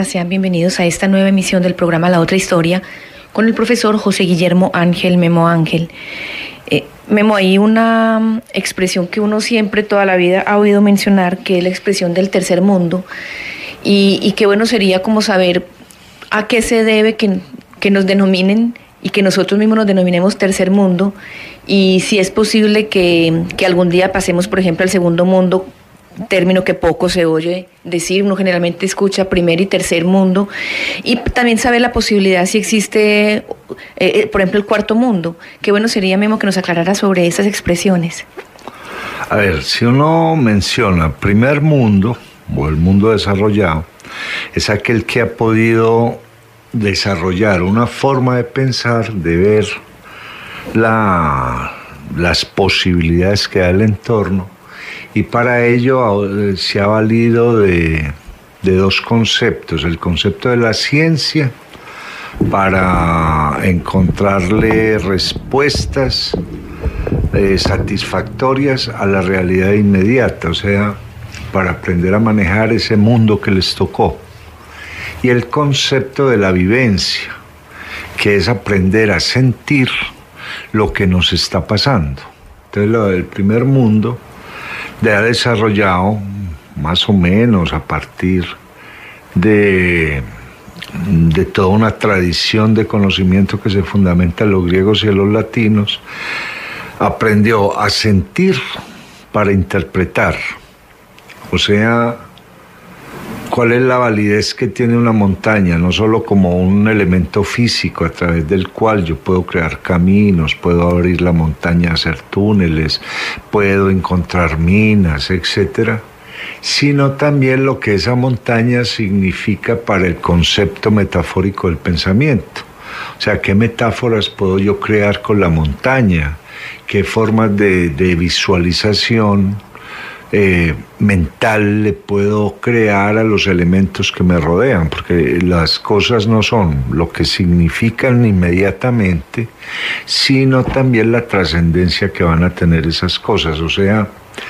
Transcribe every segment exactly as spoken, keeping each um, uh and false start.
Sean bienvenidos a esta nueva emisión del programa La Otra Historia con el profesor José Guillermo Ángel Memo Ángel. Eh, Memo, hay una expresión que uno siempre toda la vida ha oído mencionar, que es la expresión del tercer mundo, y, y qué bueno sería como saber a qué se debe que, que nos denominen y que nosotros mismos nos denominemos tercer mundo, y si es posible que, que algún día pasemos, por ejemplo, al segundo mundo, término que poco se oye decir. Uno generalmente escucha primer y tercer mundo, y también sabe la posibilidad si existe, eh, eh, por ejemplo, el cuarto mundo. Qué bueno sería, Memo, que nos aclarara sobre esas expresiones. A ver, si uno menciona primer mundo o el mundo desarrollado, es aquel que ha podido desarrollar una forma de pensar, de ver la, las posibilidades que da el entorno, y para ello se ha valido de, de dos conceptos: el concepto de la ciencia para encontrarle respuestas eh, satisfactorias a la realidad inmediata, o sea, para aprender a manejar ese mundo que les tocó, y el concepto de la vivencia, que es aprender a sentir lo que nos está pasando. Entonces, lo del primer mundo de ha desarrollado más o menos a partir de, de toda una tradición de conocimiento que se fundamenta en los griegos y en los latinos. Aprendió a sentir para interpretar, o sea, cuál es la validez que tiene una montaña, no solo como un elemento físico a través del cual yo puedo crear caminos, puedo abrir la montaña, hacer túneles, puedo encontrar minas, etcétera, sino también lo que esa montaña significa para el concepto metafórico del pensamiento. O sea, qué metáforas puedo yo crear con la montaña, qué formas de, de visualización Eh, mental le puedo crear a los elementos que me rodean, porque las cosas no son lo que significan inmediatamente, sino también la trascendencia que van a tener esas cosas. O sea,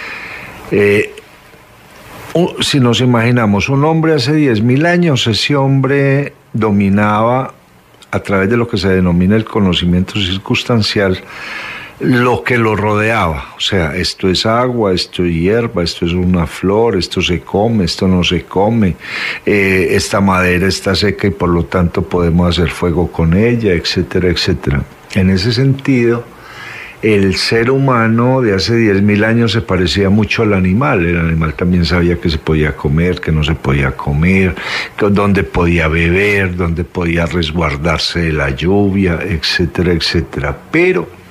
eh, un, si nos imaginamos un hombre hace diez mil años, ese hombre dominaba a través de lo que se denomina el conocimiento circunstancial lo que lo rodeaba. O sea, esto es agua, esto es hierba, esto es una flor, esto se come, esto no se come, eh, esta madera está seca y por lo tanto podemos hacer fuego con ella, etcétera, etcétera. En ese sentido, el ser humano de hace diez mil años se parecía mucho al animal. El animal también sabía que se podía comer, que no se podía comer, que, dónde podía beber, dónde podía resguardarse de la lluvia, etcétera, etcétera. Pero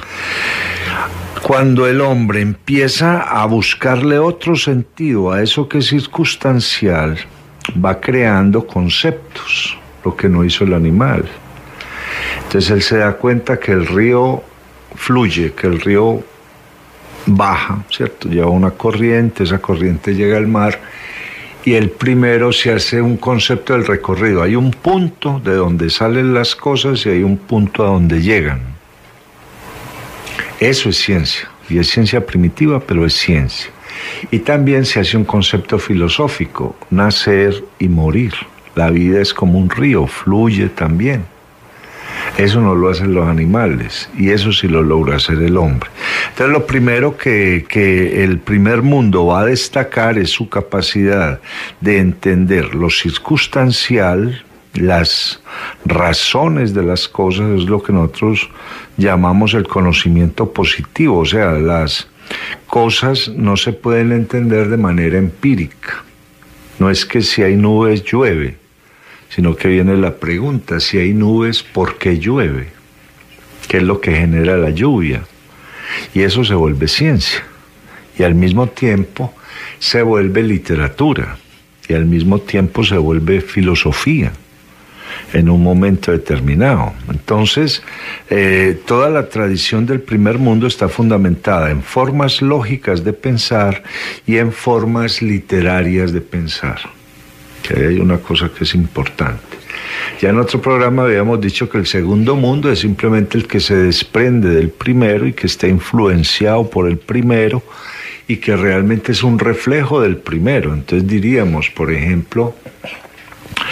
cuando el hombre empieza a buscarle otro sentido a eso que es circunstancial, va creando conceptos, lo que no hizo el animal. Entonces él se da cuenta que el río fluye, que el río baja, ¿cierto? Lleva una corriente, esa corriente llega al mar, y él primero se hace un concepto del recorrido. Hay un punto de donde salen las cosas y hay un punto a donde llegan. Eso es ciencia, y es ciencia primitiva, pero es ciencia. Y también se hace un concepto filosófico: nacer y morir. La vida es como un río, fluye también. Eso no lo hacen los animales, y eso sí lo logra hacer el hombre. Entonces, lo primero que, que el primer mundo va a destacar es su capacidad de entender lo circunstancial, las razones de las cosas. Es lo que nosotros llamamos el conocimiento positivo. O sea, las cosas no se pueden entender de manera empírica. No es que si hay nubes llueve, sino que viene la pregunta: si hay nubes, ¿por qué llueve? ¿Qué es lo que genera la lluvia? Y eso se vuelve ciencia, y al mismo tiempo se vuelve literatura, y al mismo tiempo se vuelve filosofía en un momento determinado. Entonces, eh, toda la tradición del primer mundo está fundamentada en formas lógicas de pensar y en formas literarias de pensar. Que hay una cosa que es importante. Ya en otro programa habíamos dicho que el segundo mundo es simplemente el que se desprende del primero y que está influenciado por el primero y que realmente es un reflejo del primero. Entonces diríamos, por ejemplo,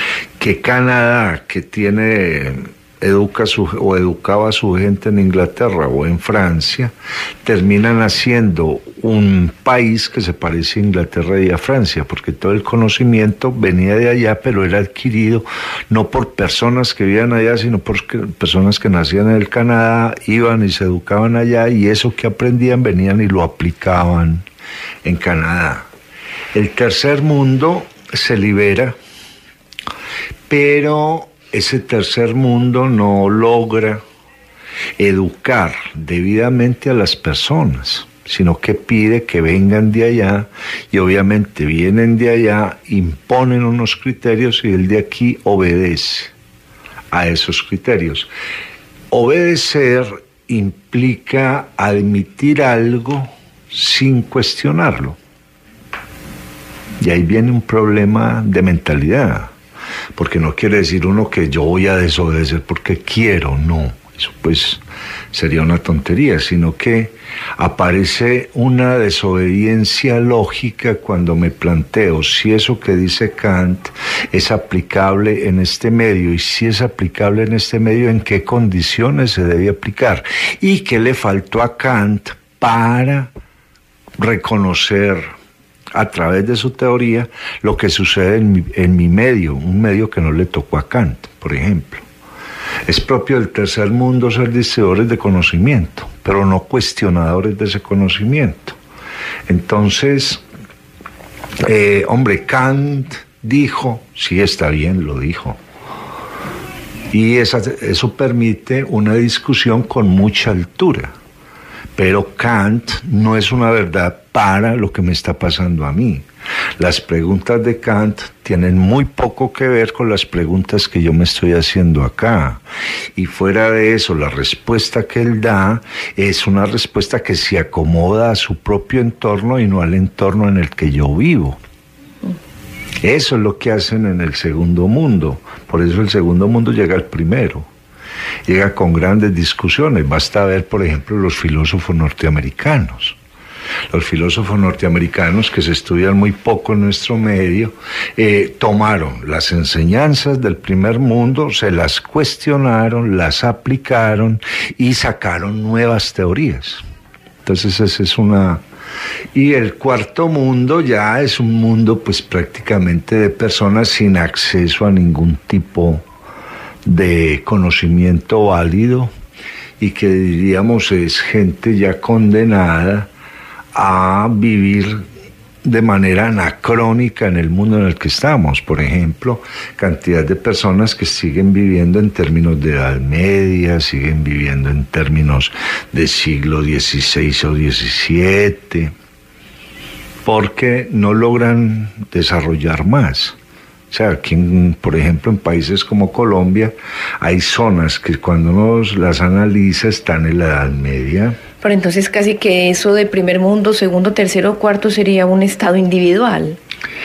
que Canadá, que tiene... educa su, o educaba a su gente en Inglaterra o en Francia, terminan haciendo un país que se parece a Inglaterra y a Francia, porque todo el conocimiento venía de allá, pero era adquirido no por personas que vivían allá, sino por personas que nacían en el Canadá, iban y se educaban allá, y eso que aprendían venían y lo aplicaban en Canadá. El tercer mundo se libera, pero ese tercer mundo no logra educar debidamente a las personas, sino que pide que vengan de allá, y obviamente vienen de allá, imponen unos criterios y el de aquí obedece a esos criterios. Obedecer implica admitir algo sin cuestionarlo. Y ahí viene un problema de mentalidad. Porque no quiere decir uno que yo voy a desobedecer porque quiero, no, eso pues sería una tontería, sino que aparece una desobediencia lógica cuando me planteo si eso que dice Kant es aplicable en este medio, y si es aplicable en este medio, en qué condiciones se debe aplicar, y qué le faltó a Kant para reconocer a través de su teoría lo que sucede en mi, en mi medio, un medio que no le tocó a Kant, por ejemplo. Es propio del tercer mundo ser distribuidores de conocimiento, pero no cuestionadores de ese conocimiento. Entonces, eh, hombre, Kant dijo, sí, está bien, lo dijo. Y esa, eso permite una discusión con mucha altura. Pero Kant no es una verdad para lo que me está pasando a mí. Las preguntas de Kant tienen muy poco que ver con las preguntas que yo me estoy haciendo acá. Y fuera de eso, la respuesta que él da es una respuesta que se acomoda a su propio entorno y no al entorno en el que yo vivo. Eso es lo que hacen en el segundo mundo. Por eso el segundo mundo llega al primero. Llega con grandes discusiones. Basta ver, por ejemplo, los filósofos norteamericanos. Los filósofos norteamericanos, que se estudian muy poco en nuestro medio, eh, tomaron las enseñanzas del primer mundo, se las cuestionaron, las aplicaron y sacaron nuevas teorías. Entonces esa es una... Y el cuarto mundo ya es un mundo pues prácticamente de personas sin acceso a ningún tipo de conocimiento válido, y que diríamos es gente ya condenada a vivir de manera anacrónica en el mundo en el que estamos. Por ejemplo, cantidad de personas que siguen viviendo en términos de Edad Media, siguen viviendo en términos de siglo dieciséis o diecisiete, porque no logran desarrollar más. O sea, aquí, en, por ejemplo, en países como Colombia, hay zonas que cuando uno las analiza están en la Edad Media. Pero entonces casi que eso de primer mundo, segundo, tercero, cuarto sería un estado individual.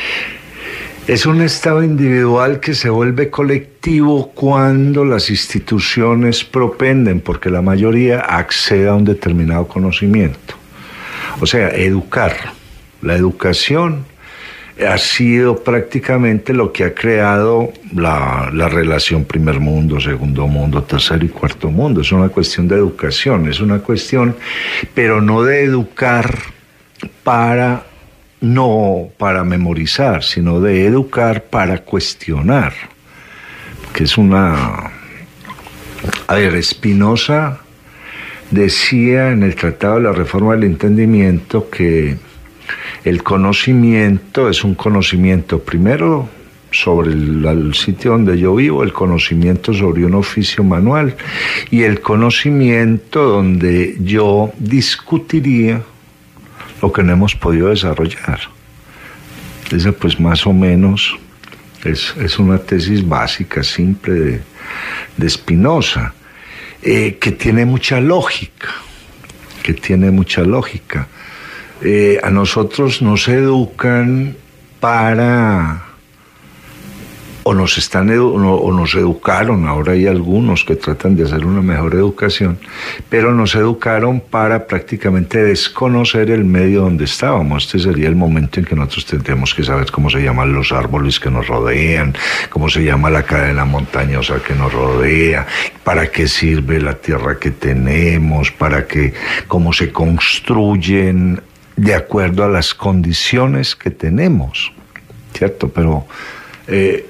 Es un estado individual que se vuelve colectivo cuando las instituciones propenden, porque la mayoría accede a un determinado conocimiento. O sea, educar. La educación ha sido prácticamente lo que ha creado la, la relación primer mundo, segundo mundo, tercero y cuarto mundo. Es una cuestión de educación, es una cuestión, pero no de educar para, no para memorizar, sino de educar para cuestionar, que es una... A ver, Spinoza decía en el Tratado de la Reforma del Entendimiento que el conocimiento es un conocimiento primero sobre el, el sitio donde yo vivo, el conocimiento sobre un oficio manual, y el conocimiento donde yo discutiría lo que no hemos podido desarrollar. Esa pues más o menos es, es una tesis básica, simple de, de Spinoza, eh, que tiene mucha lógica, que tiene mucha lógica. Eh, a nosotros nos educan para o nos están edu- o nos educaron, ahora hay algunos que tratan de hacer una mejor educación, pero nos educaron para prácticamente desconocer el medio donde estábamos. Este sería el momento en que nosotros tendríamos que saber cómo se llaman los árboles que nos rodean, cómo se llama la cadena montañosa que nos rodea, para qué sirve la tierra que tenemos, para qué, cómo se construyen de acuerdo a las condiciones que tenemos, ¿cierto? Pero eh,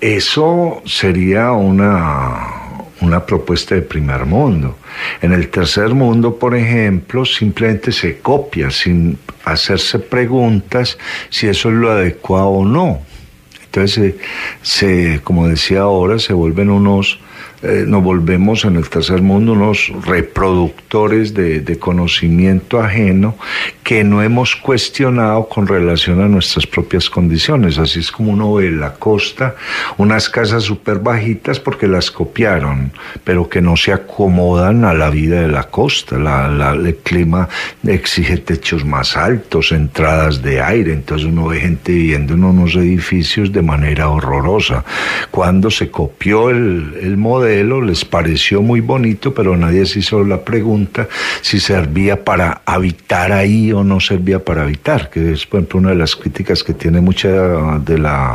eso sería una, una propuesta de primer mundo. En el tercer mundo, por ejemplo, simplemente se copia sin hacerse preguntas si eso es lo adecuado o no. Entonces, se, se, como decía ahora, se vuelven unos... Eh, nos volvemos en el tercer mundo unos reproductores de, de conocimiento ajeno que no hemos cuestionado con relación a nuestras propias condiciones. Así es como uno ve en la costa unas casas súper bajitas porque las copiaron, pero que no se acomodan a la vida de la costa. La, la, el clima exige techos más altos, entradas de aire, entonces uno ve gente viviendo en unos edificios de manera horrorosa. Cuando se copió el, el modelo, les pareció muy bonito, pero nadie se hizo la pregunta si servía para habitar ahí o no servía para habitar, que es, por ejemplo, una de las críticas que tiene mucha de la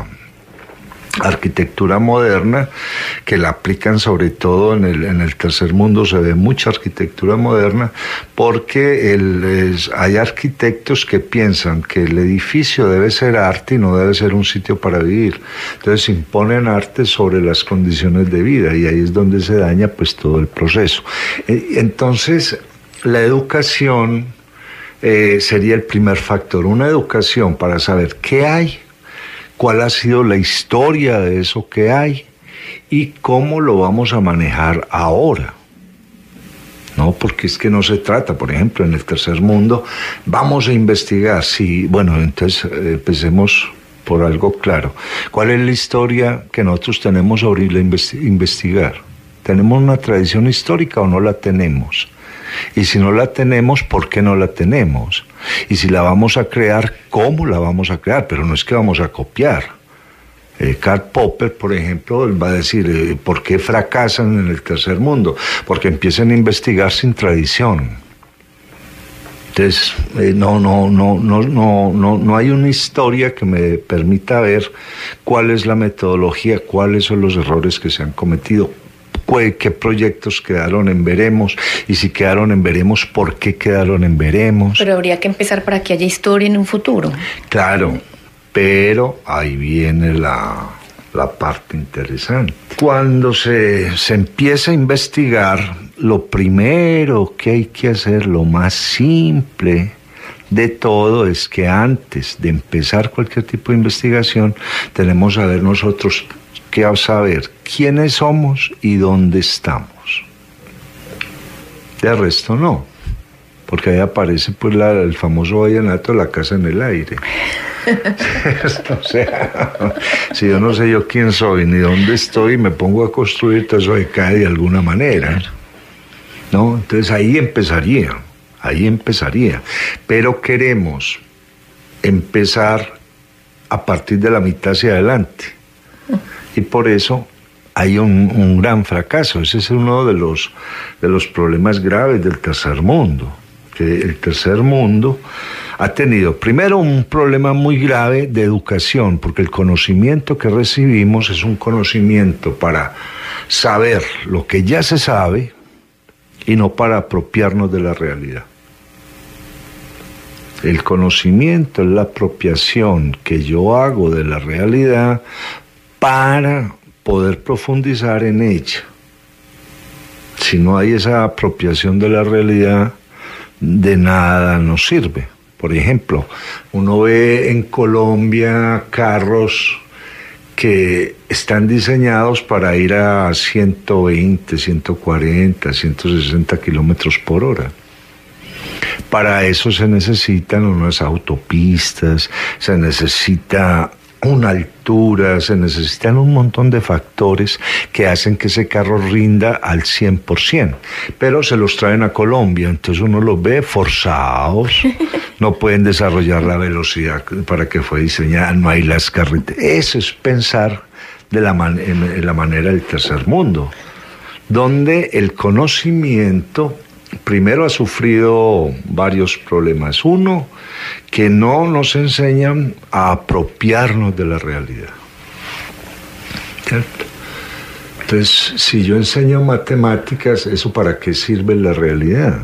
arquitectura moderna, que la aplican sobre todo en el, en el tercer mundo. Se ve mucha arquitectura moderna porque el, es, hay arquitectos que piensan que el edificio debe ser arte y no debe ser un sitio para vivir. Entonces imponen arte sobre las condiciones de vida y ahí es donde se daña pues todo el proceso. Entonces la educación eh, sería el primer factor, una educación para saber qué hay, cuál ha sido la historia de eso que hay y cómo lo vamos a manejar ahora. No, porque es que no se trata, por ejemplo, en el tercer mundo, vamos a investigar, sí, bueno, entonces eh, empecemos por algo claro. ¿Cuál es la historia que nosotros tenemos sobre la investi- investigar? ¿Tenemos una tradición histórica o no la tenemos? Y si no la tenemos, ¿por qué no la tenemos? Y si la vamos a crear, ¿cómo la vamos a crear? Pero no es que vamos a copiar. Eh, Karl Popper, por ejemplo, él va a decir, eh, ¿por qué fracasan en el tercer mundo? Porque empiezan a investigar sin tradición. Entonces, eh, no, no, no, no, no, no, no hay una historia que me permita ver cuál es la metodología, cuáles son los errores que se han cometido, qué proyectos quedaron en veremos, y si quedaron en veremos, ¿por qué quedaron en veremos? Pero habría que empezar para que haya historia en un futuro. Claro, pero ahí viene la, la parte interesante. Cuando se, se empieza a investigar, lo primero que hay que hacer, lo más simple de todo, es que antes de empezar cualquier tipo de investigación, tenemos que saber nosotros que a saber quiénes somos y dónde estamos. De resto no, porque ahí aparece pues la, el famoso vallenato, la casa en el aire. O sea, si yo no sé yo quién soy ni dónde estoy, me pongo a construir, entonces eso cae de alguna manera, ¿no? Entonces ahí empezaría, ahí empezaría. Pero queremos empezar a partir de la mitad hacia adelante. Y por eso hay un, un gran fracaso. Ese es uno de los, de los problemas graves del tercer mundo. Que el tercer mundo ha tenido, primero, un problema muy grave de educación, porque el conocimiento que recibimos es un conocimiento para saber lo que ya se sabe y no para apropiarnos de la realidad. El conocimiento es la apropiación que yo hago de la realidad para poder profundizar en ella. Si no hay esa apropiación de la realidad, de nada nos sirve. Por ejemplo, uno ve en Colombia carros que están diseñados para ir a ciento veinte, ciento cuarenta, ciento sesenta kilómetros por hora. Para eso se necesitan unas autopistas, se necesita una altura, se necesitan un montón de factores que hacen que ese carro rinda al cien por ciento, pero se los traen a Colombia, entonces uno los ve forzados, no pueden desarrollar la velocidad para que fue diseñada, no hay las carreteras. Eso es pensar de la, man- en la manera del tercer mundo, donde el conocimiento primero ha sufrido varios problemas. Uno, que no nos enseñan a apropiarnos de la realidad. ¿Cierto? Entonces, si yo enseño matemáticas, ¿eso para qué sirve la realidad?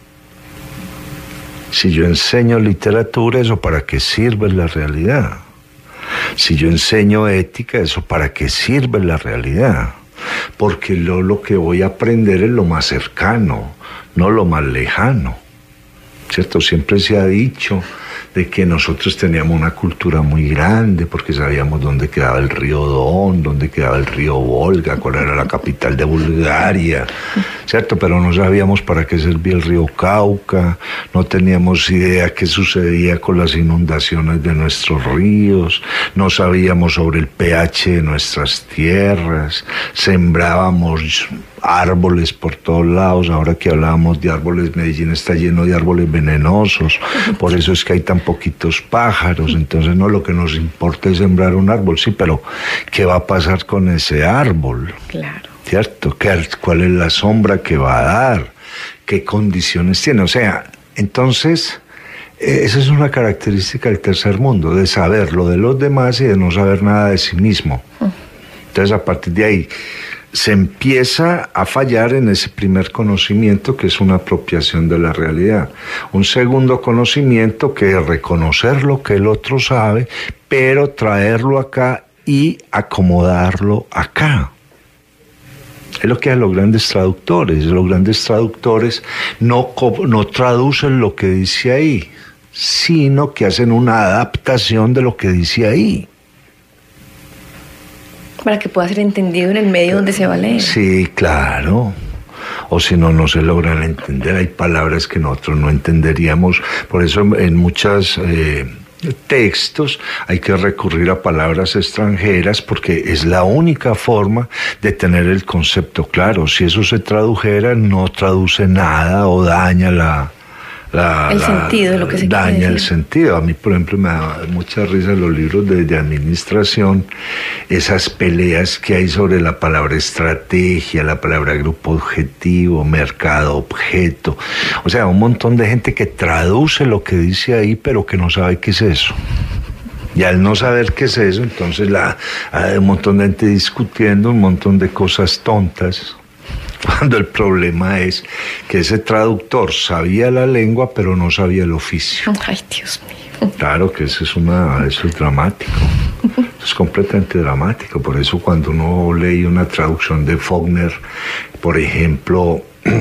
Si yo enseño literatura, ¿eso para qué sirve la realidad? Si yo enseño ética, ¿eso para qué sirve la realidad? Porque lo, lo que voy a aprender es lo más cercano, no lo más lejano. ¿Cierto? Siempre se ha dicho de que nosotros teníamos una cultura muy grande porque sabíamos dónde quedaba el río Don, dónde quedaba el río Volga, cuál era la capital de Bulgaria, ¿cierto? Pero no sabíamos para qué servía el río Cauca, no teníamos idea qué sucedía con las inundaciones de nuestros ríos, no sabíamos sobre el pH de nuestras tierras, sembrábamos árboles por todos lados. Ahora que hablábamos de árboles, Medellín está lleno de árboles venenosos, por eso es que hay tan poquitos pájaros. Entonces no, lo que nos importa es sembrar un árbol, sí, pero ¿qué va a pasar con ese árbol? Claro. ¿Cierto? ¿Qué, ¿Cuál es la sombra que va a dar? ¿Qué condiciones tiene? O sea, entonces esa es una característica del tercer mundo, de saber lo de los demás y de no saber nada de sí mismo. Entonces, a partir de ahí se empieza a fallar en ese primer conocimiento, que es una apropiación de la realidad. Un segundo conocimiento, que es reconocer lo que el otro sabe, pero traerlo acá y acomodarlo acá. Es lo que hacen los grandes traductores. Los grandes traductores no, no traducen lo que dice ahí, sino que hacen una adaptación de lo que dice ahí. Para que pueda ser entendido en el medio donde se va a leer. Sí, claro. O si no, no se logran entender. Hay palabras que nosotros no entenderíamos. Por eso en muchos eh, textos hay que recurrir a palabras extranjeras, porque es la única forma de tener el concepto claro. Si eso se tradujera, no traduce nada o daña la... La, el la, sentido de lo que se quiere daña el decir. sentido. A mí, por ejemplo, me da mucha risa los libros de, de administración, esas peleas que hay sobre la palabra estrategia, la palabra grupo objetivo, mercado objeto. O sea, un montón de gente que traduce lo que dice ahí, pero que no sabe qué es eso. Y al no saber qué es eso, entonces la, hay un montón de gente discutiendo un montón de cosas tontas, cuando el problema es que ese traductor sabía la lengua, pero no sabía el oficio. Ay, Dios mío. Claro que eso es, una, eso es dramático. Eso es completamente dramático. Por eso cuando uno lee una traducción de Faulkner, por ejemplo,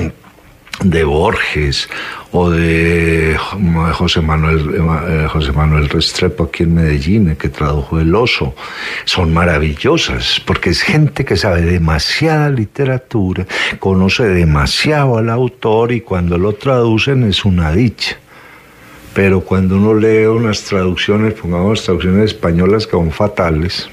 de Borges o de José Manuel, eh, José Manuel Restrepo aquí en Medellín, que tradujo El Oso, son maravillosas, porque es gente que sabe demasiada literatura, conoce demasiado al autor, y cuando lo traducen es una dicha. Pero cuando uno lee unas traducciones, pongamos traducciones españolas que son fatales,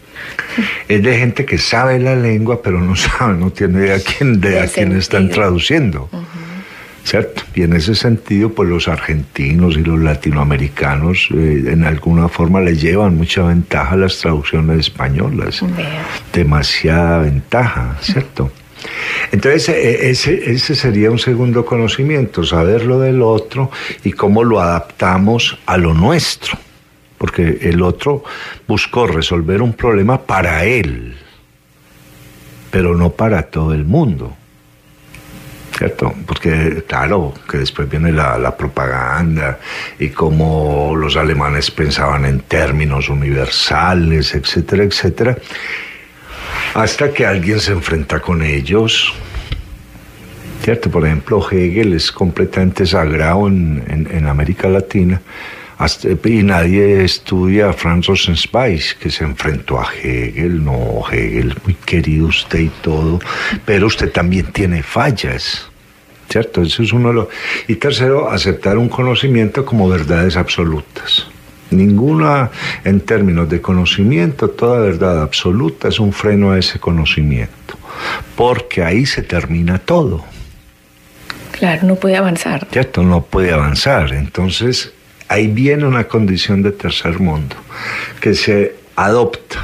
es de gente que sabe la lengua, pero no sabe, no tiene idea quién, de a quién están traduciendo. Uh-huh. ¿Cierto? Y en ese sentido, pues los argentinos y los latinoamericanos eh, en alguna forma le llevan mucha ventaja a las traducciones españolas. Vea. Demasiada ventaja, ¿cierto? Entonces, ese, ese sería un segundo conocimiento, saber lo del otro y cómo lo adaptamos a lo nuestro. Porque el otro buscó resolver un problema para él, pero no para todo el mundo. ¿Cierto? Porque, claro, que después viene la, la propaganda y cómo los alemanes pensaban en términos universales, etcétera, etcétera, hasta que alguien se enfrenta con ellos. ¿Cierto? Por ejemplo, Hegel es completamente sagrado en, en, en América Latina, hasta, y nadie estudia a Franz Rosenzweig, que se enfrentó a Hegel. No, Hegel, muy querido usted y todo, pero usted también tiene fallas. ¿Cierto? Eso es uno de los... Y tercero, aceptar un conocimiento como verdades absolutas. Ninguna, en términos de conocimiento, toda verdad absoluta es un freno a ese conocimiento, porque ahí se termina todo. Claro, no puede avanzar. ¿Cierto? No puede avanzar. Entonces, ahí viene una condición de tercer mundo, que se adopta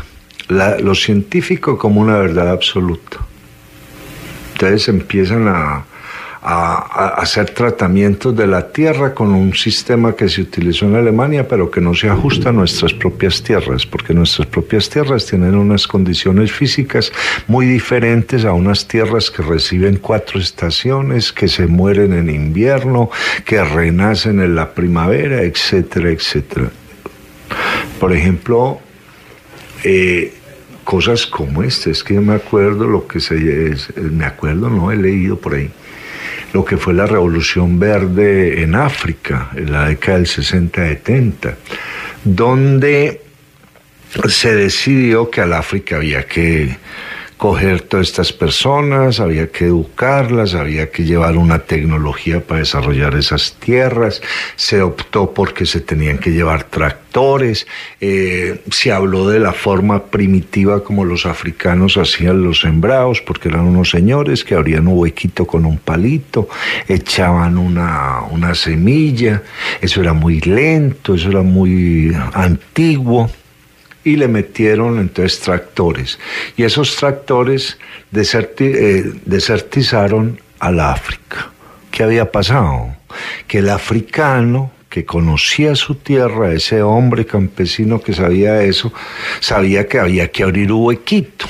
la, lo científico como una verdad absoluta. Entonces empiezan a, a, a hacer tratamientos de la tierra con un sistema que se utilizó en Alemania, pero que no se ajusta a nuestras propias tierras, porque nuestras propias tierras tienen unas condiciones físicas muy diferentes a unas tierras que reciben cuatro estaciones, que se mueren en invierno, que renacen en la primavera, etcétera, etcétera. Por ejemplo, eh, cosas como esta, es que yo me acuerdo lo que se es, me acuerdo, no he leído por ahí, lo que fue la Revolución Verde en África, en la década del sesenta setenta, donde se decidió que al África había que coger todas estas personas, había que educarlas, había que llevar una tecnología para desarrollar esas tierras. Se optó porque se tenían que llevar tractores, eh, se habló de la forma primitiva como los africanos hacían los sembrados, porque eran unos señores que abrían un huequito con un palito, echaban una, una semilla, eso era muy lento, eso era muy antiguo. Y le metieron entonces tractores. Y esos tractores deserti eh, desertizaron al África. ¿Qué había pasado? Que el africano que conocía su tierra, ese hombre campesino que sabía eso, sabía que había que abrir un huequito.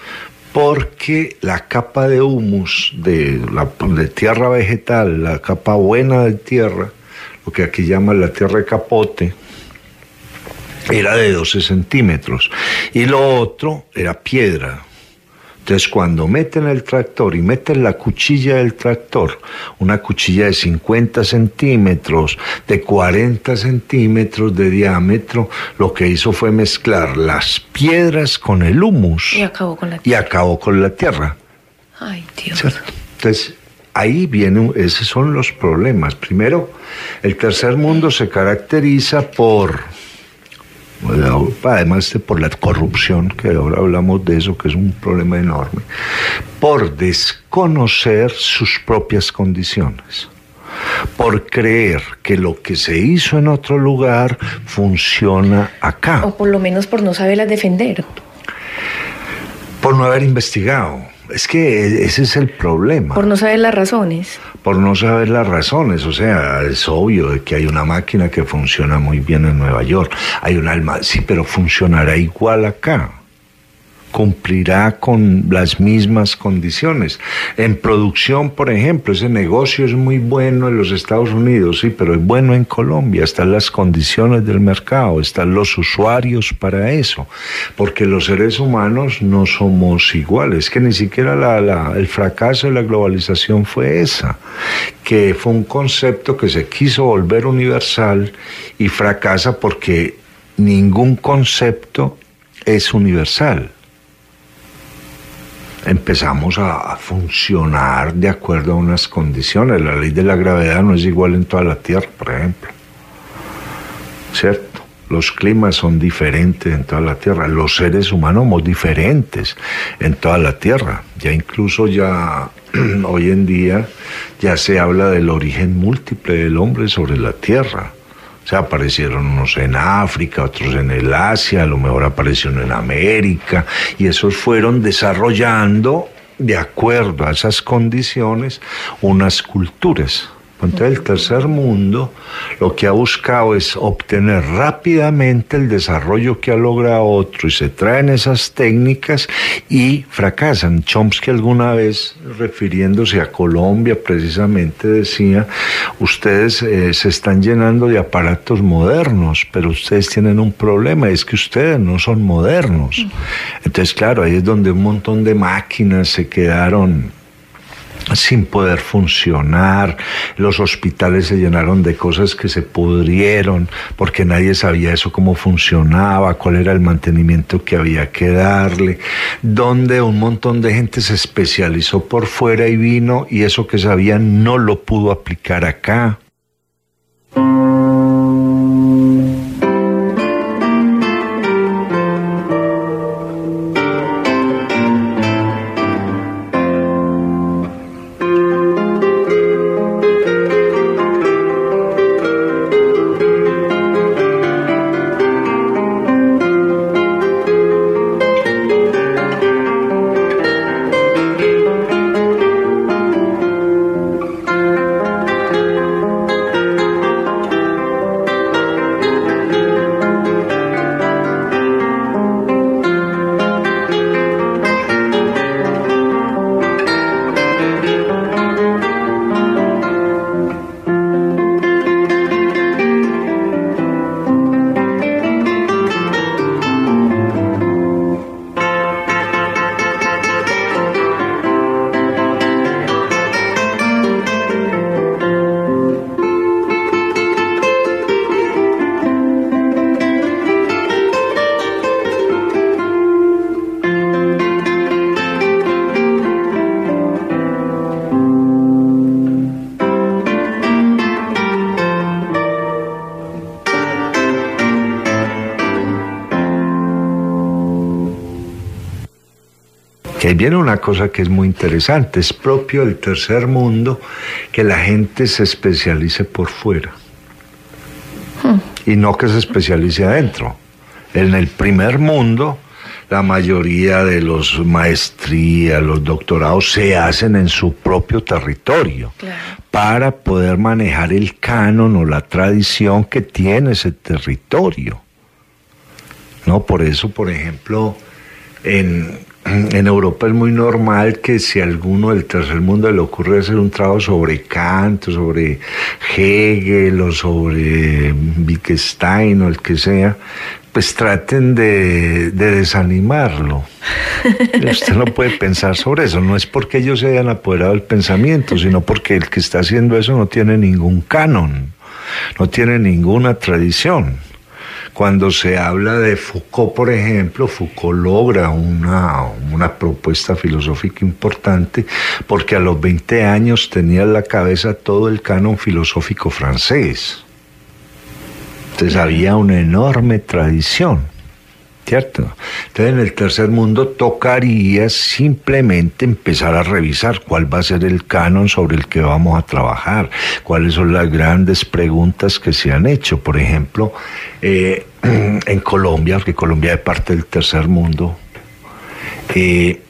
Porque la capa de humus de, la, de tierra vegetal, la capa buena de tierra, lo que aquí llaman la tierra de capote, era de doce centímetros, y lo otro era piedra. Entonces, cuando meten el tractor y meten la cuchilla del tractor, una cuchilla de cincuenta centímetros, de cuarenta centímetros de diámetro, lo que hizo fue mezclar las piedras con el humus. Y acabó con la tierra. Y acabó con la tierra. Ay, Dios. ¿Cierto? Entonces, ahí vienen, esos son los problemas. Primero, el tercer mundo se caracteriza por... además de por la corrupción, que ahora hablamos de eso, que es un problema enorme, por desconocer sus propias condiciones, por creer que lo que se hizo en otro lugar funciona acá. O por lo menos por no saberlas defender. Por no haber investigado. Es que ese es el problema. Por no saber las razones. Por no saber las razones, o sea, es obvio de que hay una máquina que funciona muy bien en Nueva York, hay un alma, sí, pero funcionará igual acá, cumplirá con las mismas condiciones. En producción, por ejemplo, ese negocio es muy bueno en los Estados Unidos, sí, pero es bueno en Colombia, están las condiciones del mercado, están los usuarios para eso, porque los seres humanos no somos iguales, que ni siquiera la, la, el fracaso de la globalización fue esa, que fue un concepto que se quiso volver universal y fracasa porque ningún concepto es universal. Empezamos a, a funcionar de acuerdo a unas condiciones. La ley de la gravedad no es igual en toda la Tierra, por ejemplo. ¿Cierto? Los climas son diferentes en toda la Tierra. Los seres humanos somos diferentes en toda la Tierra. Ya incluso ya hoy en día ya se habla del origen múltiple del hombre sobre la Tierra. O sea, aparecieron unos en África, otros en el Asia, a lo mejor aparecieron en América, y esos fueron desarrollando, de acuerdo a esas condiciones, unas culturas. Entonces, el tercer mundo lo que ha buscado es obtener rápidamente el desarrollo que ha logrado otro, y se traen esas técnicas y fracasan. Chomsky alguna vez, refiriéndose a Colombia precisamente, decía: ustedes eh, se están llenando de aparatos modernos, pero ustedes tienen un problema, es que ustedes no son modernos. Entonces, claro, ahí es donde un montón de máquinas se quedaron sin poder funcionar, los hospitales se llenaron de cosas que se pudrieron porque nadie sabía eso cómo funcionaba, cuál era el mantenimiento que había que darle, donde un montón de gente se especializó por fuera y vino y eso que sabía no lo pudo aplicar acá. Y ahí viene una cosa que es muy interesante, es propio del tercer mundo que la gente se especialice por fuera. Hmm. Y no que se especialice adentro. En el primer mundo, la mayoría de los maestrías, los doctorados se hacen en su propio territorio, claro, para poder manejar el canon o la tradición que tiene ese territorio. No, por eso, por ejemplo, en, en Europa es muy normal que si a alguno del tercer mundo le ocurre hacer un trabajo sobre Kant, o sobre Hegel, o sobre Wittgenstein, o el que sea, pues traten de, de desanimarlo. Usted no puede pensar sobre eso. No es porque ellos se hayan apoderado del pensamiento, sino porque el que está haciendo eso no tiene ningún canon, no tiene ninguna tradición. Cuando se habla de Foucault, por ejemplo, Foucault logra una, una propuesta filosófica importante porque a los veinte años tenía en la cabeza todo el canon filosófico francés. Entonces había una enorme tradición, ¿cierto? Entonces en el tercer mundo tocaría simplemente empezar a revisar cuál va a ser el canon sobre el que vamos a trabajar, cuáles son las grandes preguntas que se han hecho. Por ejemplo, eh, en Colombia, porque Colombia es parte del tercer mundo, eh,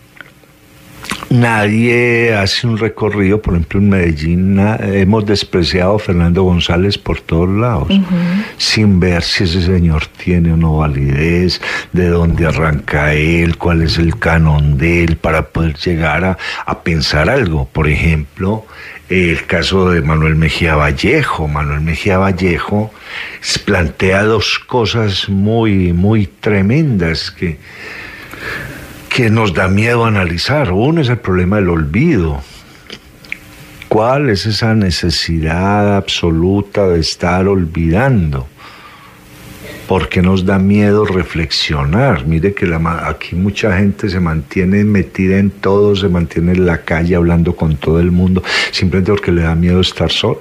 nadie hace un recorrido. Por ejemplo, en Medellín na, hemos despreciado a Fernando González por todos lados, uh-huh, sin ver si ese señor tiene o no validez, de dónde arranca él, cuál es el canon de él, para poder llegar a, a pensar algo. Por ejemplo, el caso de Manuel Mejía Vallejo. Manuel Mejía Vallejo plantea dos cosas muy, muy tremendas que... que nos da miedo analizar. Uno es el problema del olvido. ¿Cuál es esa necesidad absoluta de estar olvidando? Porque nos da miedo reflexionar. Mire que la, aquí mucha gente se mantiene metida en todo, se mantiene en la calle hablando con todo el mundo, simplemente porque le da miedo estar solo.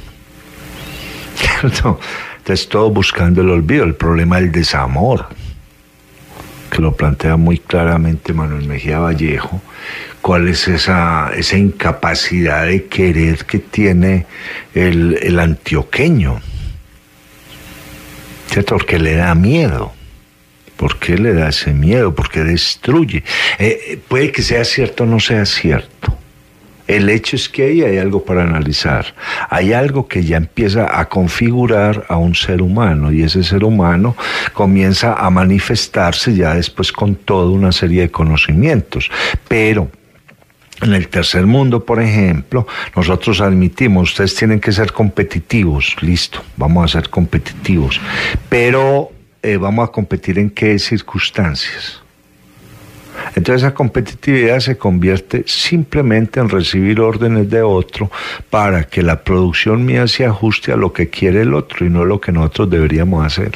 ¿Cierto? Entonces todo buscando el olvido, el problema del desamor, que lo plantea muy claramente Manuel Mejía Vallejo. ¿Cuál es esa, esa incapacidad de querer que tiene el, el antioqueño? ¿Cierto? Porque le da miedo. ¿Por qué le da ese miedo? Porque destruye. Eh, puede que sea cierto o no sea cierto. El hecho es que ahí hay algo para analizar. Hay algo que ya empieza a configurar a un ser humano, y ese ser humano comienza a manifestarse ya después con toda una serie de conocimientos. Pero en el tercer mundo, por ejemplo, nosotros admitimos, ustedes tienen que ser competitivos, listo, vamos a ser competitivos, pero eh, vamos a competir ¿en qué circunstancias? Entonces esa competitividad se convierte simplemente en recibir órdenes de otro para que la producción mía se ajuste a lo que quiere el otro y no lo que nosotros deberíamos hacer.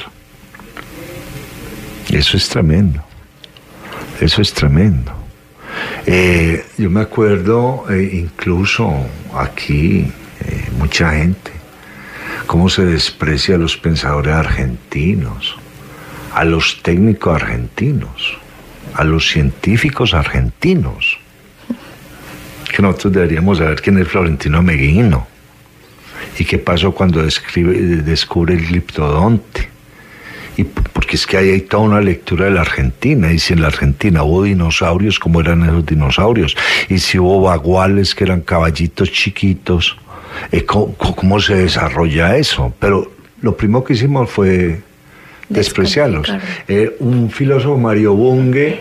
Eso es tremendo. Eso es tremendo. Eh, yo me acuerdo eh, incluso aquí, eh, mucha gente, cómo se desprecia a los pensadores argentinos, a los técnicos argentinos, a los científicos argentinos, que nosotros deberíamos saber quién es Florentino Meguino y qué pasó cuando describe, descubre el gliptodonte, y porque es que ahí hay toda una lectura de la Argentina, y si en la Argentina hubo dinosaurios, ¿cómo eran esos dinosaurios? Y si hubo baguales, que eran caballitos chiquitos, eh, ¿cómo, cómo se desarrolla eso? Pero lo primero que hicimos fue despreciarlos. Eh, un filósofo, Mario Bunge,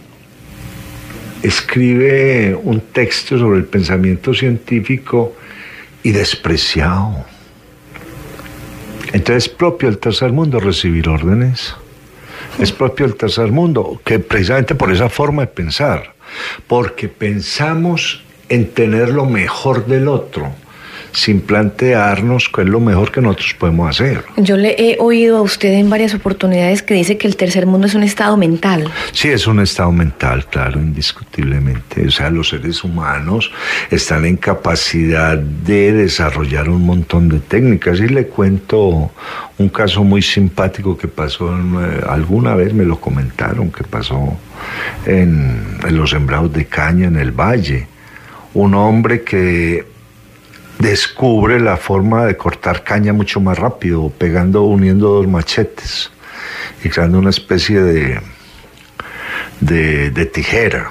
escribe un texto sobre el pensamiento científico y despreciado. Entonces es propio del tercer mundo recibir órdenes. Es propio del tercer mundo, que precisamente por esa forma de pensar, porque pensamos en tener lo mejor del otro, sin plantearnos qué es lo mejor que nosotros podemos hacer. Yo le he oído a usted en varias oportunidades que dice que el tercer mundo es un estado mental. Sí, es un estado mental, claro, indiscutiblemente. O sea, los seres humanos están en capacidad de desarrollar un montón de técnicas. Y le cuento un caso muy simpático que pasó, en, alguna vez me lo comentaron, que pasó en, en los sembrados de caña en el valle. Un hombre que descubre la forma de cortar caña mucho más rápido, pegando, uniendo dos machetes y creando una especie de, de, de tijera,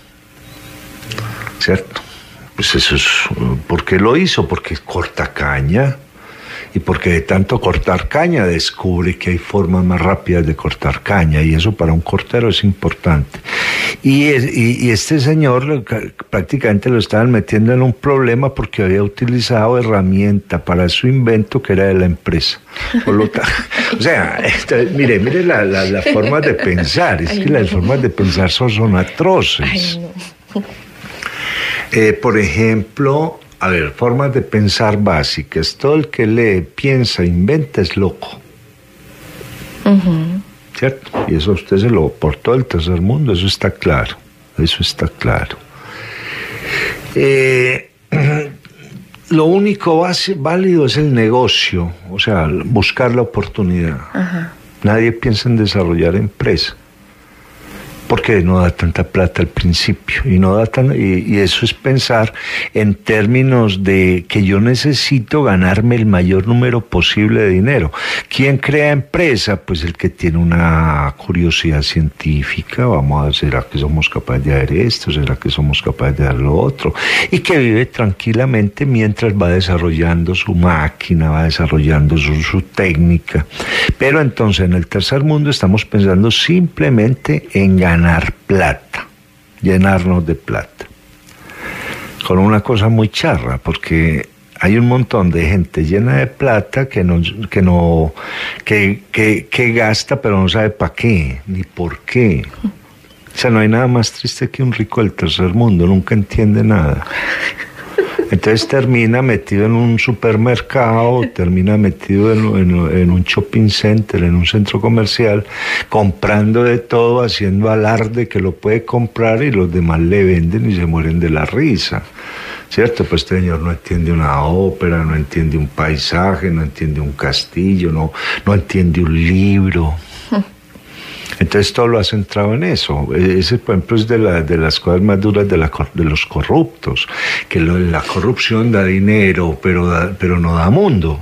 ¿cierto? Pues eso es, ¿por qué lo hizo? Porque corta caña, y porque de tanto cortar caña descubre que hay formas más rápidas de cortar caña, y eso para un cortero es importante. Y, y, y este señor prácticamente lo estaban metiendo en un problema porque había utilizado herramienta para su invento que era de la empresa. Por lo tanto, o sea, esto, mire, mire las la, la formas de pensar, es Ay, que no. las formas de pensar son, son atroces. Ay, no. eh, por ejemplo, a ver, formas de pensar básicas. Todo el que lee, piensa, inventa es loco. Uh-huh. ¿Cierto? Y eso usted se lo aportó al tercer mundo, eso está claro. Eso está claro. Eh, lo único base, válido es el negocio, o sea, buscar la oportunidad. Uh-huh. Nadie piensa en desarrollar empresa, porque no da tanta plata al principio, y no da tan, y, y eso es pensar en términos de que yo necesito ganarme el mayor número posible de dinero. ¿Quién crea empresa? Pues el que tiene una curiosidad científica. Vamos a ver, ¿será que somos capaces de hacer esto? ¿Será que somos capaces de hacer lo otro? Y que vive tranquilamente mientras va desarrollando su máquina, va desarrollando su, su técnica. Pero entonces en el tercer mundo estamos pensando simplemente en ganar ganar plata, llenarnos de plata, con una cosa muy charra, porque hay un montón de gente llena de plata que no, que no, que, que, que gasta, pero no sabe para qué, ni por qué. O sea, no hay nada más triste que un rico del tercer mundo, nunca entiende nada. Entonces termina metido en un supermercado, termina metido en, en, en un shopping center, en un centro comercial, comprando de todo, haciendo alarde que lo puede comprar, y los demás le venden y se mueren de la risa. ¿Cierto? Pues este señor no entiende una ópera, no entiende un paisaje, no entiende un castillo, no, no entiende un libro. Entonces todo lo ha centrado en eso. Ese, por ejemplo, es de, la, de las cosas más duras de, la, de los corruptos, que lo, la corrupción da dinero, pero, da, pero no da mundo.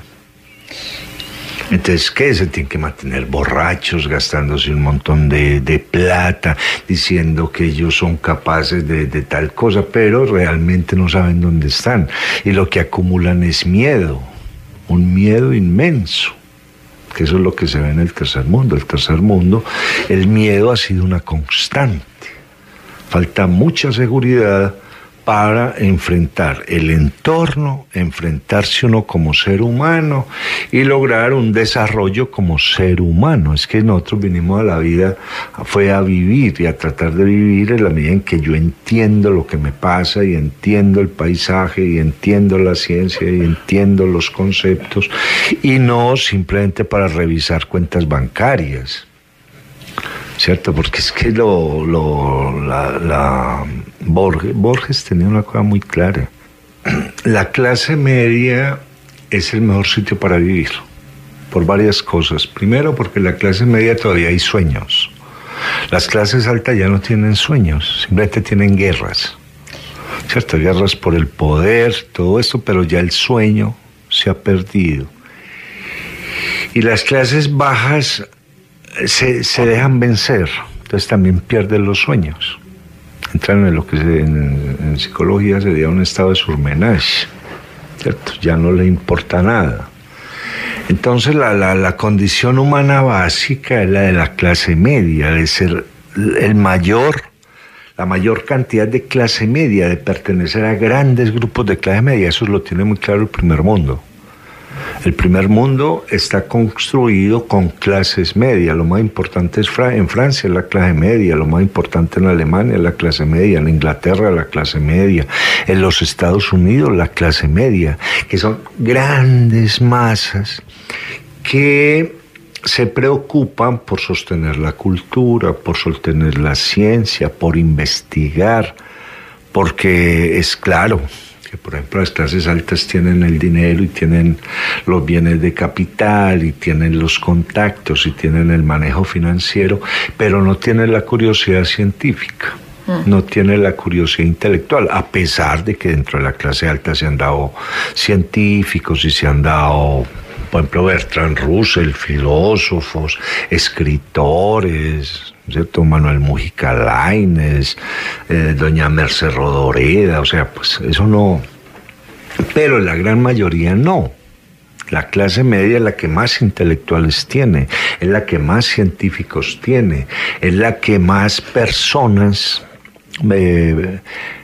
Entonces, ¿qué? Se tienen que mantener borrachos, gastándose un montón de, de plata, diciendo que ellos son capaces de, de tal cosa, pero realmente no saben dónde están. Y lo que acumulan es miedo, un miedo inmenso. Que eso es lo que se ve en el tercer mundo. El tercer mundo, el miedo ha sido una constante. Falta mucha seguridad para enfrentar el entorno, enfrentarse uno como ser humano y lograr un desarrollo como ser humano. Es que nosotros vinimos a la vida, fue a vivir y a tratar de vivir en la medida en que yo entiendo lo que me pasa y entiendo el paisaje y entiendo la ciencia y entiendo los conceptos, y no simplemente para revisar cuentas bancarias. ¿Cierto? Porque es que lo, lo, la, la Borges, Borges tenía una cosa muy clara. La clase media es el mejor sitio para vivir, por varias cosas. Primero, porque en la clase media todavía hay sueños. Las clases altas ya no tienen sueños, simplemente tienen guerras. ¿Cierto? Guerras por el poder, todo esto, pero ya el sueño se ha perdido. Y las clases bajas Se, se dejan vencer, entonces también pierden los sueños. Entran en lo que se, en, en psicología sería un estado de surmenage, ¿cierto? Ya no le importa nada. Entonces la, la, la condición humana básica es la de la clase media, de ser el mayor, la mayor cantidad de clase media, de pertenecer a grandes grupos de clase media. Eso lo tiene muy claro el primer mundo. El primer mundo está construido con clases medias. Lo más importante es Fra- en Francia es la clase media, lo más importante en Alemania es la clase media, en Inglaterra la clase media, en los Estados Unidos la clase media, que son grandes masas que se preocupan por sostener la cultura, por sostener la ciencia, por investigar, porque es claro que, por ejemplo, las clases altas tienen el dinero y tienen los bienes de capital y tienen los contactos y tienen el manejo financiero, pero no tienen la curiosidad científica, mm. no tienen la curiosidad intelectual, a pesar de que dentro de la clase alta se han dado científicos y se han dado, por ejemplo, Bertrand Russell, filósofos, escritores, ¿cierto? Manuel Mujica Lainez, eh, doña Merced Rodoreda, o sea, pues eso no, pero la gran mayoría no. La clase media es la que más intelectuales tiene, es la que más científicos tiene, es la que más personas eh,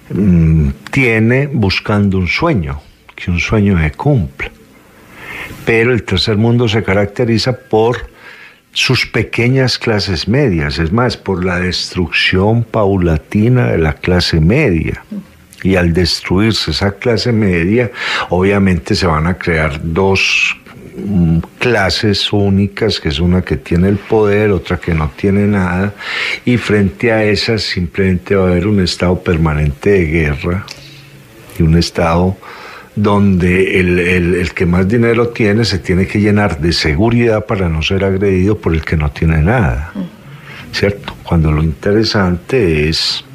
tiene buscando un sueño, que un sueño se cumpla. Pero el tercer mundo se caracteriza por sus pequeñas clases medias, es más, por la destrucción paulatina de la clase media. Y al destruirse esa clase media, obviamente se van a crear dos mm, clases únicas, que es una que tiene el poder, otra que no tiene nada, y frente a esas simplemente va a haber un estado permanente de guerra y un estado donde el, el, el que más dinero tiene se tiene que llenar de seguridad para no ser agredido por el que no tiene nada, ¿cierto? Cuando lo interesante es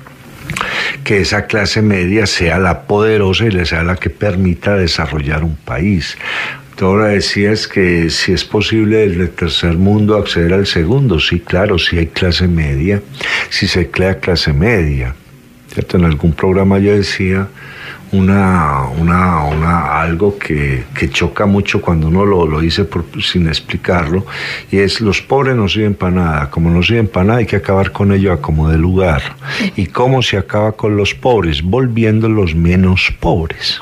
que esa clase media sea la poderosa y le sea la que permita desarrollar un país. Tú ahora decías que si es posible desde el tercer mundo acceder al segundo. Sí, claro, si hay clase media, si se crea clase media, ¿cierto? En algún programa yo decía Una, una, una, algo que, que choca mucho cuando uno lo, lo dice por, sin explicarlo, y es: los pobres no sirven para nada. Como no sirven para nada, hay que acabar con ellos a como de lugar. ¿Y cómo se acaba con los pobres? Volviéndolos menos pobres,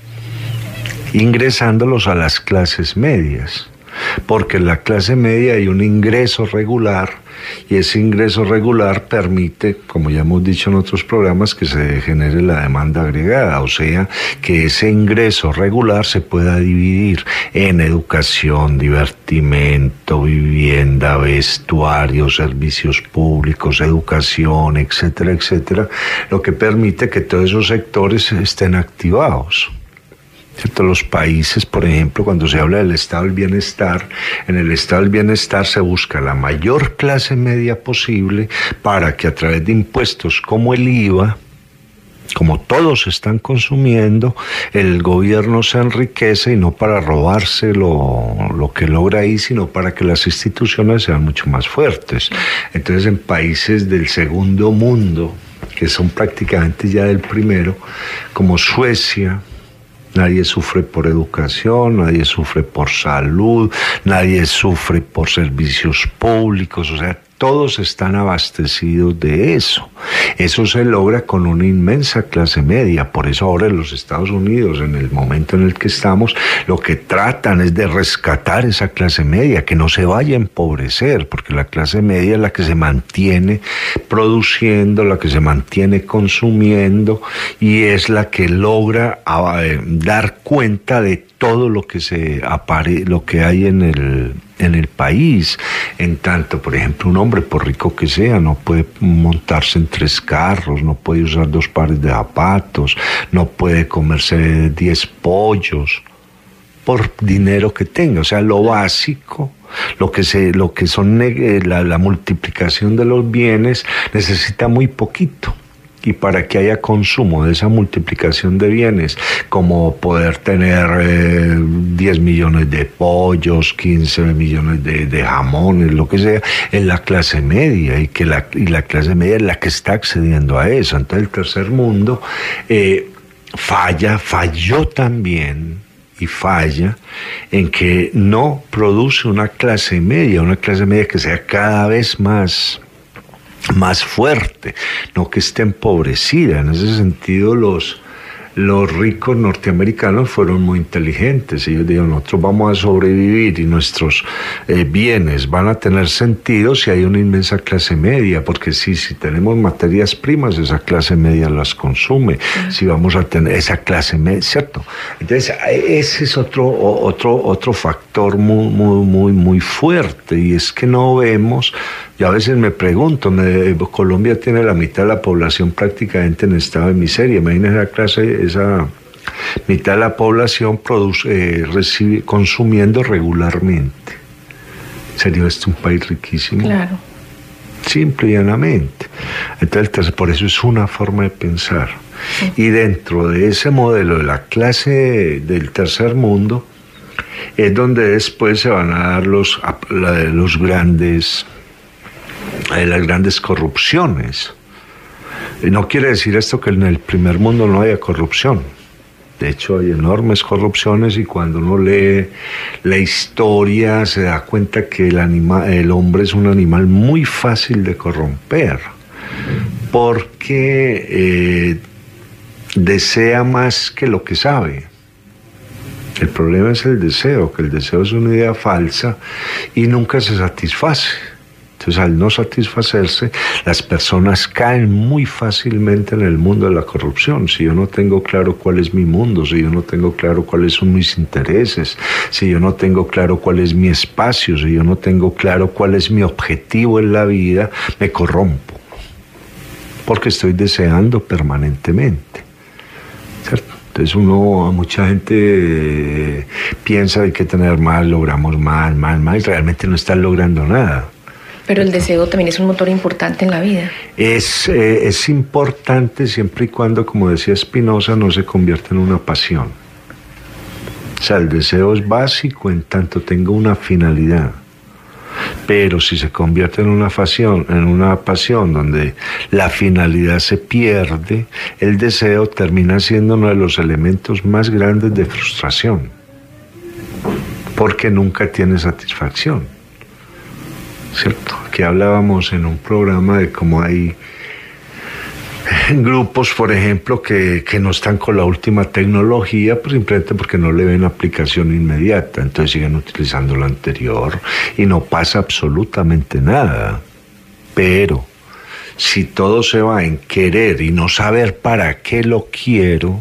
ingresándolos a las clases medias, porque en la clase media hay un ingreso regular, y ese ingreso regular permite, como ya hemos dicho en otros programas, que se genere la demanda agregada, o sea, que ese ingreso regular se pueda dividir en educación, divertimento, vivienda, vestuario, servicios públicos, educación, etcétera, etcétera, lo que permite que todos esos sectores estén activados. ¿Cierto? Los países, por ejemplo, cuando se habla del estado del bienestar, en el estado del bienestar se busca la mayor clase media posible para que a través de impuestos como el I V A, como todos están consumiendo, el gobierno se enriquece, y no para robarse lo, lo que logra ahí, sino para que las instituciones sean mucho más fuertes. Entonces, en países del segundo mundo, que son prácticamente ya del primero, como Suecia, nadie sufre por educación, nadie sufre por salud, nadie sufre por servicios públicos, o sea, todos están abastecidos de eso. Eso se logra con una inmensa clase media. Por eso ahora en los Estados Unidos, en el momento en el que estamos, lo que tratan es de rescatar esa clase media, que no se vaya a empobrecer, porque la clase media es la que se mantiene produciendo, la que se mantiene consumiendo, y es la que logra eh, dar cuenta de todo lo que se apare, lo que hay en el en el país. En tanto, por ejemplo, un hombre, por rico que sea, no puede montarse en tres carros, no puede usar dos pares de zapatos, no puede comerse diez pollos por dinero que tenga. O sea, lo básico, lo que se, lo que son la, la multiplicación de los bienes, necesita muy poquito. Y para que haya consumo de esa multiplicación de bienes, como poder tener eh, diez millones de pollos, quince millones de, de jamones, lo que sea, es la clase media, y que la, y la clase media es la que está accediendo a eso. Entonces el tercer mundo eh, falla, falló también, y falla en que no produce una clase media, una clase media que sea cada vez más más fuerte, no que esté empobrecida. En ese sentido, los, los ricos norteamericanos fueron muy inteligentes. Ellos dijeron, nosotros vamos a sobrevivir y nuestros eh, bienes van a tener sentido si hay una inmensa clase media, porque sí, si tenemos materias primas, esa clase media las consume. Sí. Si vamos a tener esa clase media, ¿cierto? Entonces, ese es otro, otro, otro factor muy, muy, muy, muy fuerte, y es que no vemos. Yo a veces me pregunto, me, Colombia tiene la mitad de la población prácticamente en estado de miseria. Imagínense esa clase, esa mitad de la población produce, eh, recibe, consumiendo regularmente. ¿Sería este un país riquísimo? Claro. Simple y llanamente. Entonces, por eso es una forma de pensar. Sí. Y dentro de ese modelo de la clase del tercer mundo, es donde después se van a dar los, los grandes... las grandes corrupciones. Y no quiere decir esto que en el primer mundo no haya corrupción. De hecho, hay enormes corrupciones, y cuando uno lee la historia se da cuenta que el, anima, el hombre es un animal muy fácil de corromper, porque eh, desea más que lo que sabe. El problema es el deseo, que el deseo es una idea falsa y nunca se satisface. Entonces, al no satisfacerse, las personas caen muy fácilmente en el mundo de la corrupción. Si yo no tengo claro cuál es mi mundo, si yo no tengo claro cuáles son mis intereses, si yo no tengo claro cuál es mi espacio, si yo no tengo claro cuál es mi objetivo en la vida, me corrompo, porque estoy deseando permanentemente, ¿cierto? Entonces uno, mucha gente eh, piensa que hay que tener más, logramos más, más, más, y realmente no están logrando nada. Pero el deseo también es un motor importante en la vida. Es, eh, es importante siempre y cuando, como decía Spinoza, no se convierta en una pasión. O sea, el deseo es básico en tanto tenga una finalidad. Pero si se convierte en una pasión, en una pasión donde la finalidad se pierde, el deseo termina siendo uno de los elementos más grandes de frustración, porque nunca tiene satisfacción. ¿Cierto? Aquí hablábamos en un programa de cómo hay grupos, por ejemplo, que, que no están con la última tecnología, pues simplemente porque no le ven aplicación inmediata, entonces siguen utilizando la anterior y no pasa absolutamente nada. Pero si todo se va en querer y no saber para qué lo quiero,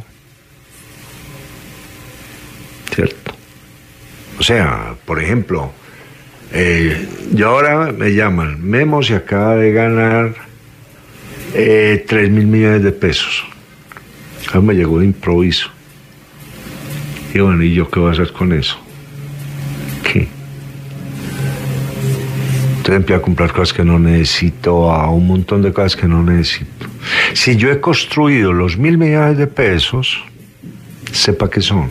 ¿cierto? O sea, por ejemplo, Eh, yo ahora me llaman, Memo se acaba de ganar eh, tres mil millones de pesos. Eso me llegó de improviso. Y bueno, ¿y yo qué voy a hacer con eso? ¿Qué? Entonces empiezo a comprar cosas que no necesito, a un montón de cosas que no necesito. Si yo he construido los mil millones de pesos, sepa qué son.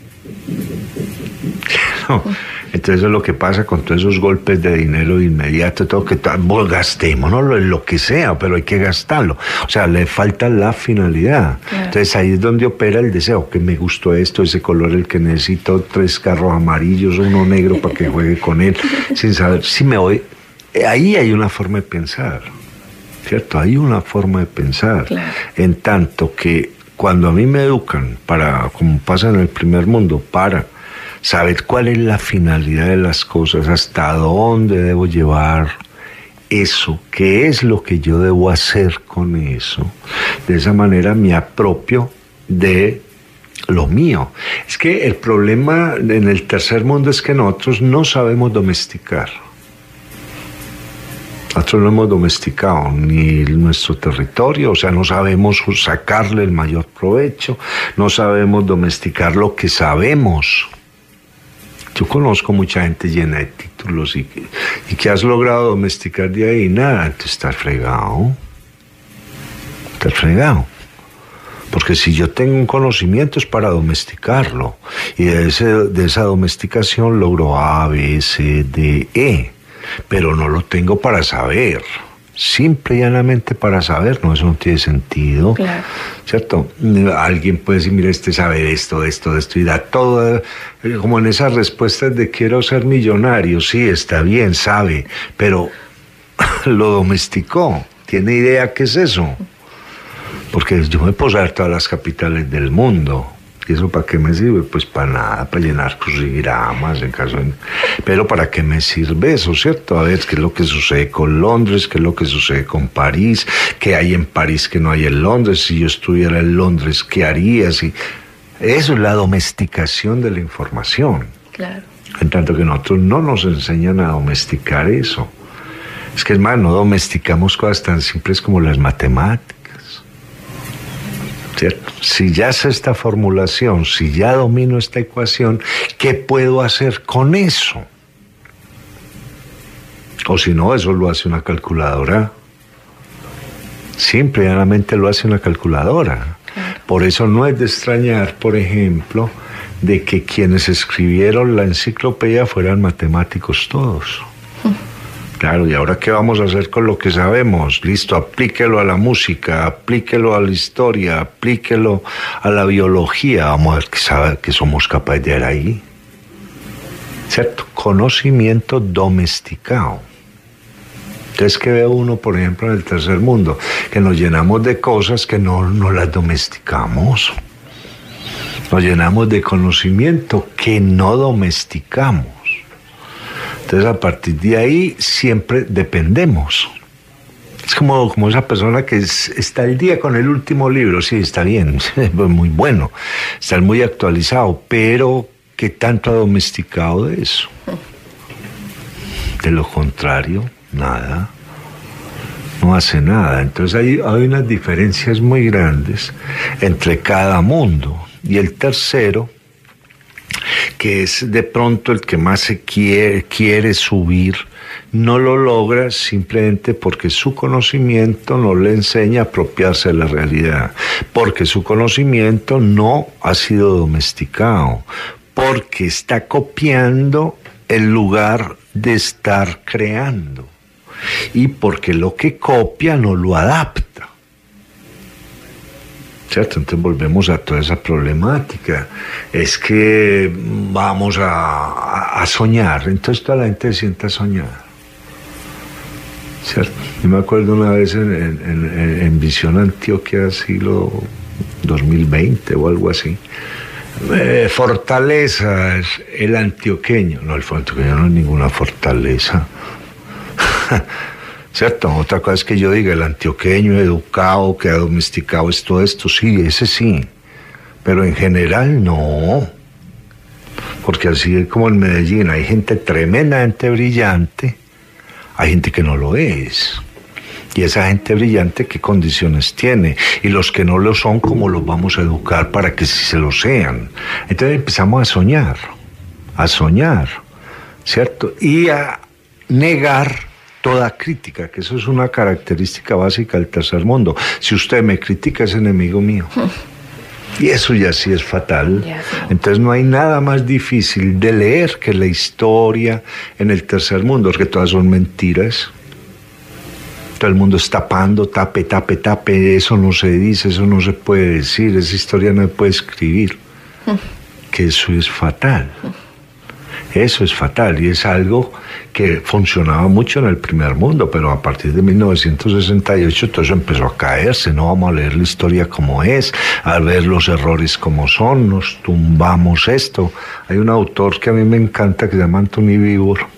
No. Entonces eso es lo que pasa con todos esos golpes de dinero de inmediato, todo que bueno, gastémonos lo que sea, pero hay que gastarlo. O sea, le falta la finalidad. Claro. Entonces ahí es donde opera el deseo, que me gustó esto, ese color el que necesito, tres carros amarillos, uno negro para que juegue con él, sin saber si me voy. Ahí hay una forma de pensar, ¿cierto? Hay una forma de pensar. Claro. En tanto que cuando a mí me educan, para, como pasa en el primer mundo, para saber cuál es la finalidad de las cosas, hasta dónde debo llevar eso, qué es lo que yo debo hacer con eso. De esa manera me apropio de lo mío. Es que el problema en el tercer mundo es que nosotros no sabemos domesticar. Nosotros no hemos domesticado ni nuestro territorio, o sea, no sabemos sacarle el mayor provecho, no sabemos domesticar lo que sabemos. Yo conozco mucha gente llena de títulos y que, y que has logrado domesticar de ahí nada, entonces estás fregado. Estás fregado. Porque si yo tengo un conocimiento es para domesticarlo. Y de, ese, de esa domesticación logro A, B, C, D, E. Pero no lo tengo para saber. Simple y llanamente para saber, no, eso no tiene sentido. Claro. ¿Cierto? Alguien puede decir, mira, este sabe esto, esto, esto, y da todo, como en esas respuestas de quiero ser millonario. Sí, está bien, sabe, pero lo domesticó. ¿Tiene idea qué es eso? Porque yo me puedo saber todas las capitales del mundo. ¿Y eso para qué me sirve? Pues para nada, para llenar crucigramas, en caso de... Pero ¿para qué me sirve eso, cierto? A ver, ¿qué es lo que sucede con Londres? ¿Qué es lo que sucede con París? ¿Qué hay en París que no hay en Londres? Si yo estuviera en Londres, ¿qué haría? Si... Eso es la domesticación de la información. Claro. En tanto que nosotros no nos enseñan a domesticar eso. Es que, es más, no domesticamos cosas tan simples como las matemáticas. ¿Cierto? Si ya sé esta formulación, si ya domino esta ecuación, ¿qué puedo hacer con eso? O si no, eso lo hace una calculadora. Simplemente lo hace una calculadora. Claro. Por eso no es de extrañar, por ejemplo, de que quienes escribieron la enciclopedia fueran matemáticos todos. Claro, ¿y ahora qué vamos a hacer con lo que sabemos? Listo, aplíquelo a la música, aplíquelo a la historia, aplíquelo a la biología. Vamos a ver qué, sabe, qué somos capaces de ver ahí. ¿Cierto? Conocimiento domesticado. Entonces, ¿qué ve uno, por ejemplo, en el tercer mundo? Que nos llenamos de cosas que no, no las domesticamos. Nos llenamos de conocimiento que no domesticamos. Entonces, a partir de ahí, siempre dependemos. Es como, como esa persona que es, está al día con el último libro. Sí, está bien, muy bueno, está muy actualizado, pero ¿qué tanto ha domesticado de eso? De lo contrario, nada. No hace nada. Entonces, hay, hay unas diferencias muy grandes entre cada mundo. Y el tercero, que es de pronto el que más se quiere, quiere subir, no lo logra simplemente porque su conocimiento no le enseña a apropiarse de la realidad, porque su conocimiento no ha sido domesticado, porque está copiando el lugar de estar creando y porque lo que copia no lo adapta. ¿Cierto? Entonces volvemos a toda esa problemática. Es que vamos a, a soñar. Entonces toda la gente se sienta a soñar. ¿Cierto? Yo me acuerdo una vez en, en, en, en Visión Antioquia, siglo dos mil veinte o algo así. Eh, fortalezas, el antioqueño. No, el antioqueño no es ninguna fortaleza. ¿Cierto? Otra cosa es que yo diga, el antioqueño educado, que ha domesticado esto, esto, sí, ese sí. Pero en general no. Porque así es como en Medellín, hay gente tremendamente brillante, hay gente que no lo es. Y esa gente brillante, ¿qué condiciones tiene? Y los que no lo son, ¿cómo los vamos a educar para que sí se lo sean? Entonces empezamos a soñar, a soñar, ¿cierto? Y a negar toda crítica, que eso es una característica básica del tercer mundo. Si usted me critica, es enemigo mío. Y eso ya sí es fatal. Entonces no hay nada más difícil de leer que la historia en el tercer mundo, porque todas son mentiras. Todo el mundo está tapando, tape, tape, tape, eso no se dice, eso no se puede decir, esa historia no se puede escribir. Que eso es fatal. Eso es fatal y es algo que funcionaba mucho en el primer mundo, pero a partir de mil novecientos sesenta y ocho todo eso empezó a caerse. No vamos a leer la historia como es, a ver los errores como son, nos tumbamos esto. Hay un autor que a mí me encanta que se llama Anthony Beevor,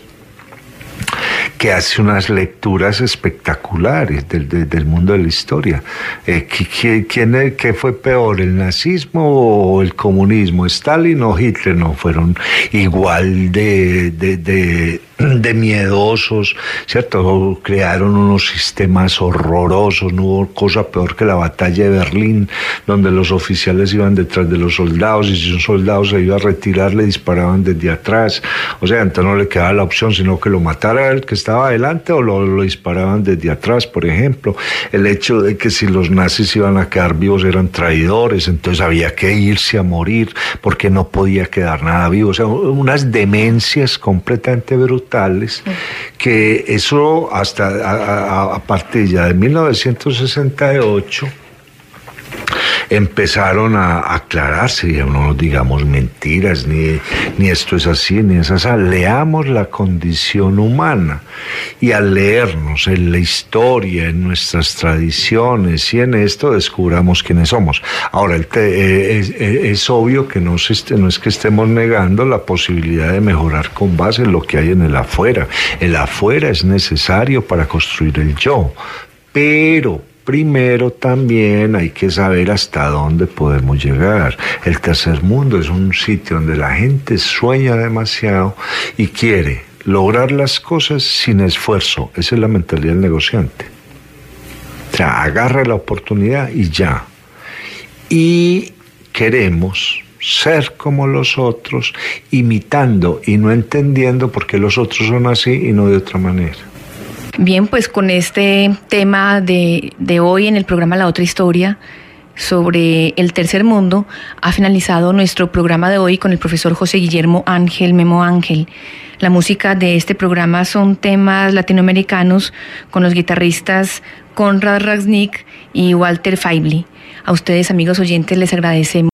que hace unas lecturas espectaculares del, del, del mundo de la historia. Eh, ¿quién, quién, ¿Qué fue peor, el nazismo o el comunismo? ¿Stalin o Hitler? No, fueron igual de, de, de, de miedosos, ¿cierto? Crearon unos sistemas horrorosos, no hubo cosa peor que la batalla de Berlín, donde los oficiales iban detrás de los soldados y si un soldado se iba a retirar le disparaban desde atrás. O sea, entonces no le quedaba la opción sino que lo matara el que estaba adelante o lo, lo disparaban desde atrás, por ejemplo. El hecho de que si los nazis iban a quedar vivos eran traidores, entonces había que irse a morir porque no podía quedar nada vivo. O sea, unas demencias completamente brutales que eso hasta a, a, a partir ya de mil novecientos sesenta y ocho empezaron a aclararse, ya no digamos mentiras, ni, ni esto es así, ni es así. Leamos la condición humana, y al leernos en la historia, en nuestras tradiciones y en esto, descubramos quiénes somos. Ahora, el te, eh, es, es obvio que no, se, no es que estemos negando la posibilidad de mejorar con base en lo que hay en el afuera. El afuera es necesario para construir el yo, pero primero también hay que saber hasta dónde podemos llegar. El tercer mundo es un sitio donde la gente sueña demasiado y quiere lograr las cosas sin esfuerzo. Esa es la mentalidad del negociante. O sea, agarra la oportunidad y ya. Y queremos ser como los otros, imitando y no entendiendo por qué los otros son así y no de otra manera. Bien, pues con este tema de, de hoy en el programa La Otra Historia sobre el tercer mundo, ha finalizado nuestro programa de hoy con el profesor José Guillermo Ángel Memo Ángel. La música de este programa son temas latinoamericanos con los guitarristas Konrad Rasznik y Walter Feible. A ustedes, amigos oyentes, les agradecemos